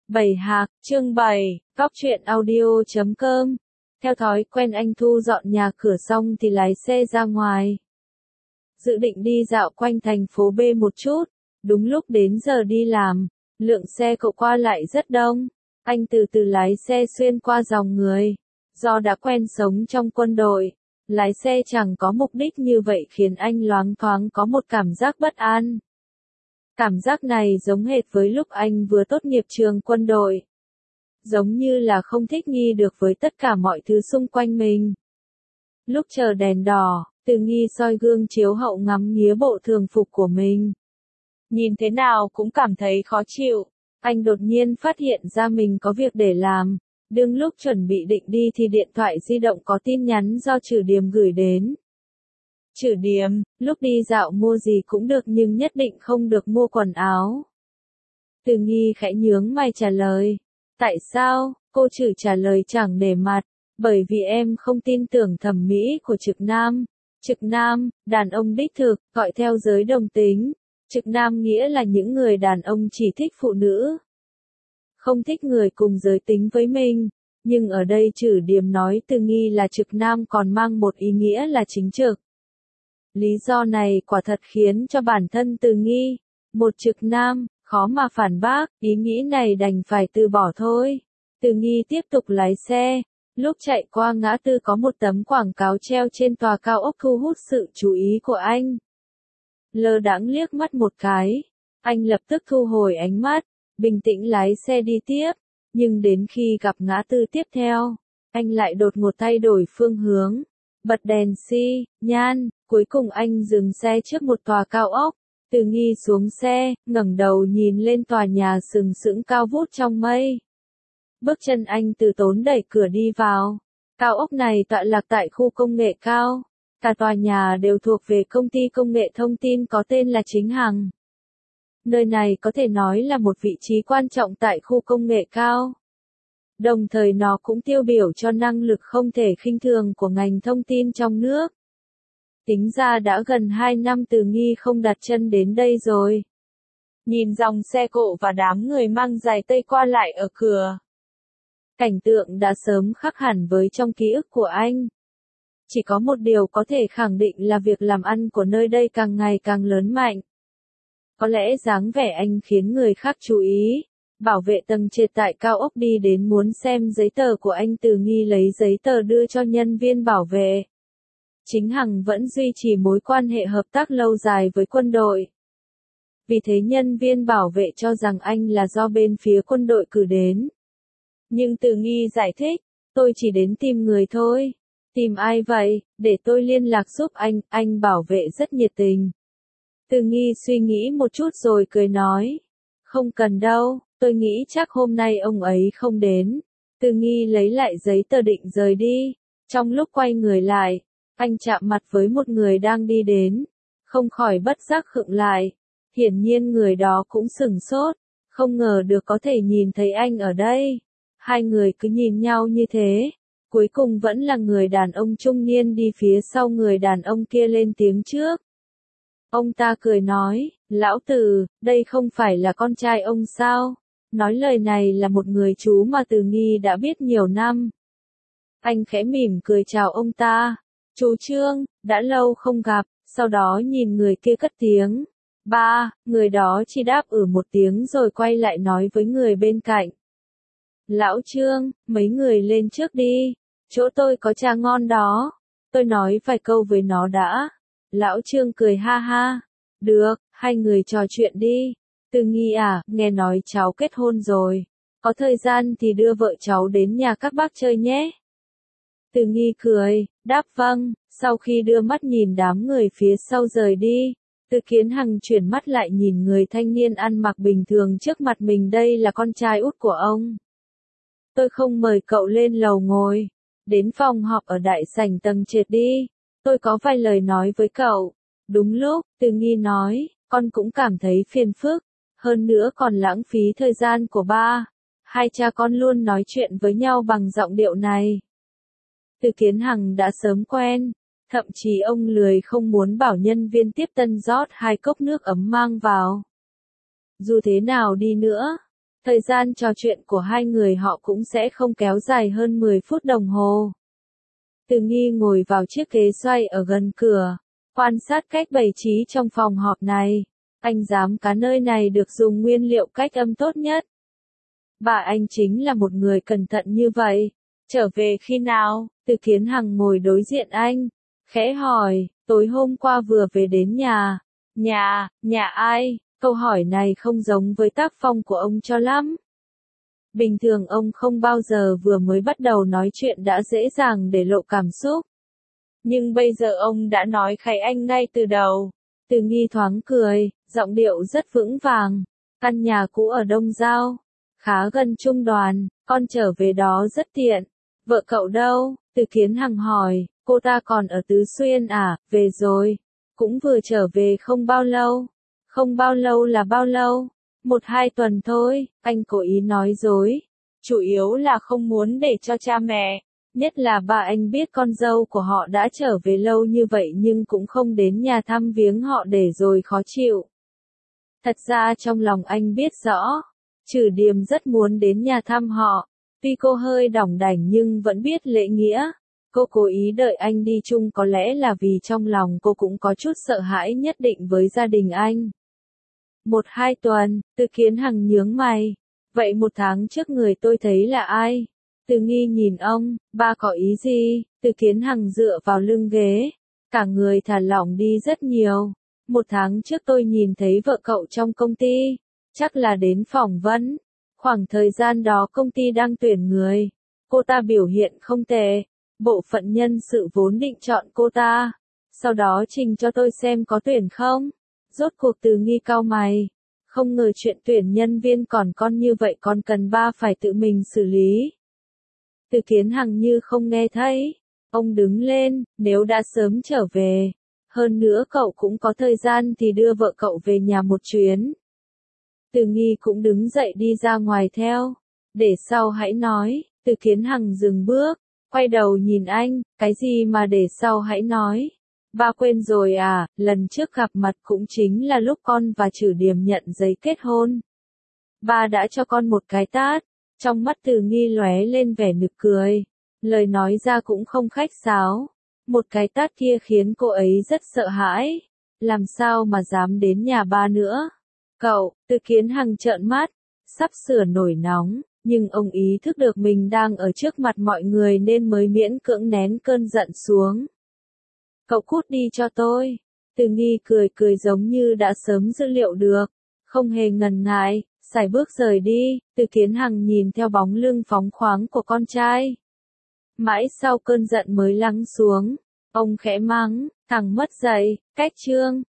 Bảy Hạc, chương 7, Cóc truyện audio.com. Theo thói quen anh thu dọn nhà cửa xong thì lái xe ra ngoài. Dự định đi dạo quanh thành phố B một chút, đúng lúc đến giờ đi làm, lượng xe cộ qua lại rất đông. Anh từ từ lái xe xuyên qua dòng người. Do đã quen sống trong quân đội, lái xe chẳng có mục đích như vậy khiến anh loáng thoáng có một cảm giác bất an. Cảm giác này giống hệt với lúc anh vừa tốt nghiệp trường quân đội. Giống như là không thích nghi được với tất cả mọi thứ xung quanh mình. Lúc chờ đèn đỏ, Từ Nghi soi gương chiếu hậu ngắm nghía bộ thường phục của mình. Nhìn thế nào cũng cảm thấy khó chịu. Anh đột nhiên phát hiện ra mình có việc để làm. Đương lúc chuẩn bị định đi thì điện thoại di động có tin nhắn do Trử Điềm gửi đến. Trử Điềm, lúc đi dạo mua gì cũng được nhưng nhất định không được mua quần áo. Từ Nghi khẽ nhướng mày trả lời. Tại sao? Cô Trử trả lời chẳng nể mặt. Bởi vì em không tin tưởng thẩm mỹ của trực nam. Trực nam, đàn ông đích thực, gọi theo giới đồng tính. Trực nam nghĩa là những người đàn ông chỉ thích phụ nữ. Không thích người cùng giới tính với mình. Nhưng ở đây Trử Điềm nói Từ Nghi là trực nam còn mang một ý nghĩa là chính trực. Lý do này quả thật khiến cho bản thân Từ Nghi, một trực nam, khó mà phản bác, ý nghĩ này đành phải từ bỏ thôi. Từ Nghi tiếp tục lái xe, lúc chạy qua ngã tư có một tấm quảng cáo treo trên tòa cao ốc thu hút sự chú ý của anh. Lơ đãng liếc mắt một cái, anh lập tức thu hồi ánh mắt, bình tĩnh lái xe đi tiếp, nhưng đến khi gặp ngã tư tiếp theo, anh lại đột ngột thay đổi phương hướng, bật đèn xi nhan, cuối cùng anh dừng xe trước một tòa cao ốc. Từ Nghi xuống xe, ngẩng đầu nhìn lên tòa nhà sừng sững cao vút trong mây. Bước chân anh từ tốn đẩy cửa đi vào. Cao ốc này tọa lạc tại khu công nghệ cao. Cả tòa nhà đều thuộc về công ty công nghệ thông tin có tên là Chính Hằng. Nơi này có thể nói là một vị trí quan trọng tại khu công nghệ cao. Đồng thời nó cũng tiêu biểu cho năng lực không thể khinh thường của ngành thông tin trong nước. Tính ra đã gần 2 năm Từ Nghi không đặt chân đến đây rồi. Nhìn dòng xe cộ và đám người mang giày tây qua lại ở cửa. Cảnh tượng đã sớm khắc hẳn với trong ký ức của anh. Chỉ có một điều có thể khẳng định là việc làm ăn của nơi đây càng ngày càng lớn mạnh. Có lẽ dáng vẻ anh khiến người khác chú ý. Bảo vệ tầng trệt tại cao ốc đi đến muốn xem giấy tờ của anh. Từ Nghi lấy giấy tờ đưa cho nhân viên bảo vệ. Chính Hằng vẫn duy trì mối quan hệ hợp tác lâu dài với quân đội. Vì thế nhân viên bảo vệ cho rằng anh là do bên phía quân đội cử đến. Nhưng Từ Nghi giải thích, tôi chỉ đến tìm người thôi. Tìm ai vậy, để tôi liên lạc giúp anh bảo vệ rất nhiệt tình. Từ Nghi suy nghĩ một chút rồi cười nói. Không cần đâu, tôi nghĩ chắc hôm nay ông ấy không đến. Từ Nghi lấy lại giấy tờ định rời đi. Trong lúc quay người lại, anh chạm mặt với một người đang đi đến. Không khỏi bất giác khựng lại. Hiển nhiên người đó cũng sửng sốt. Không ngờ được có thể nhìn thấy anh ở đây. Hai người cứ nhìn nhau như thế. Cuối cùng vẫn là người đàn ông trung niên đi phía sau người đàn ông kia lên tiếng trước. Ông ta cười nói, lão Từ, đây không phải là con trai ông sao? Nói lời này là một người chú mà Từ Nghi đã biết nhiều năm. Anh khẽ mỉm cười chào ông ta. Chú Trương, đã lâu không gặp, sau đó nhìn người kia cất tiếng. Ba, người đó chỉ đáp một tiếng rồi quay lại nói với người bên cạnh. Lão Trương, mấy người lên trước đi, chỗ tôi có trà ngon đó, tôi nói vài câu với nó đã. Lão Trương cười ha ha, được, hai người trò chuyện đi. Từ Nghi à, nghe nói cháu kết hôn rồi, có thời gian thì đưa vợ cháu đến nhà các bác chơi nhé. Từ Nghi cười, đáp vâng, sau khi đưa mắt nhìn đám người phía sau rời đi. Từ Kiến Hằng chuyển mắt lại nhìn người thanh niên ăn mặc bình thường trước mặt mình, đây là con trai út của ông. Tôi không mời cậu lên lầu ngồi, đến phòng họp ở đại sảnh tầng trệt đi, tôi có vài lời nói với cậu. Đúng lúc, Từ Nghi nói, con cũng cảm thấy phiền phức, hơn nữa còn lãng phí thời gian của ba. Hai cha con luôn nói chuyện với nhau bằng giọng điệu này. Từ Kiến Hằng đã sớm quen. Thậm chí ông lười không muốn bảo nhân viên tiếp tân rót 2 cốc nước ấm mang vào. Dù thế nào đi nữa, Thời gian trò chuyện của hai người họ cũng sẽ không kéo dài hơn 10 phút đồng hồ. Từ Nghi ngồi vào chiếc ghế xoay ở gần cửa, quan sát cách bày trí trong phòng họp này. Anh dám cá nơi này được dùng nguyên liệu cách âm tốt nhất. Bà anh chính là một người cẩn thận như vậy. Trở về khi nào? Từ Kiến Hằng ngồi đối diện anh, khẽ hỏi, tối hôm qua vừa về đến nhà. Nhà ai? Câu hỏi này không giống với tác phong của ông cho lắm. Bình thường ông không bao giờ vừa mới bắt đầu nói chuyện đã dễ dàng để lộ cảm xúc. Nhưng bây giờ ông đã nói khay anh ngay từ đầu. Từ Nghi thoáng cười, giọng điệu rất vững vàng. Căn nhà cũ ở Đông Giao, khá gần Trung Đoàn, con trở về đó rất tiện. Vợ cậu đâu? Từ Kiến Hằng hỏi, cô ta còn ở Tứ Xuyên à? Về rồi. Cũng vừa trở về không bao lâu. Không bao lâu là bao lâu? 1-2 tuần thôi, anh cố ý nói dối. Chủ yếu là không muốn để cho cha mẹ, nhất là bà anh biết con dâu của họ đã trở về lâu như vậy nhưng cũng không đến nhà thăm viếng họ để rồi khó chịu. Thật ra trong lòng anh biết rõ, Trử Điềm rất muốn đến nhà thăm họ. Tuy cô hơi đỏng đảnh nhưng vẫn biết lễ nghĩa. Cô cố ý đợi anh đi chung có lẽ là vì trong lòng cô cũng có chút sợ hãi nhất định với gia đình anh. 1-2 tuần, Từ Kiến Hằng nhướng mày. Vậy 1 tháng trước người tôi thấy là ai? Từ Nghi nhìn ông, ba có ý gì? Từ Kiến Hằng dựa vào lưng ghế, cả người thả lỏng đi rất nhiều. 1 tháng trước tôi nhìn thấy vợ cậu trong công ty, chắc là đến phỏng vấn. Khoảng thời gian đó công ty đang tuyển người. Cô ta biểu hiện không tệ. Bộ phận nhân sự vốn định chọn cô ta. Sau đó trình cho tôi xem có tuyển không. Rốt cuộc Từ Nghi cau mày. Không ngờ chuyện tuyển nhân viên còn con như vậy còn cần ba phải tự mình xử lý. Từ Kiến Hằng như không nghe thấy. Ông đứng lên, nếu đã sớm trở về. Hơn nữa cậu cũng có thời gian thì đưa vợ cậu về nhà một chuyến. Từ Nghi cũng đứng dậy đi ra ngoài theo. Để sau hãy nói. Từ Kiến Hằng dừng bước, quay đầu nhìn anh, cái gì mà để sau hãy nói. Ba quên rồi à, lần trước gặp mặt cũng chính là lúc con và Trử Điềm nhận giấy kết hôn. Ba đã cho con một cái tát. Trong mắt Từ Nghi lóe lên vẻ nực cười. Lời nói ra cũng không khách sáo. Một cái tát kia khiến cô ấy rất sợ hãi. Làm sao mà dám đến nhà ba nữa. Cậu, Từ Kiến Hằng trợn mắt, sắp sửa nổi nóng, nhưng ông ý thức được mình đang ở trước mặt mọi người nên mới miễn cưỡng nén cơn giận xuống. Cậu cút đi cho tôi. Từ Nghi cười giống như đã sớm dự liệu được, không hề ngần ngại, sải bước rời đi. Từ Kiến Hằng nhìn theo bóng lưng phóng khoáng của con trai. Mãi sau cơn giận mới lắng xuống, ông khẽ mắng, thằng mất dạy, cách chương.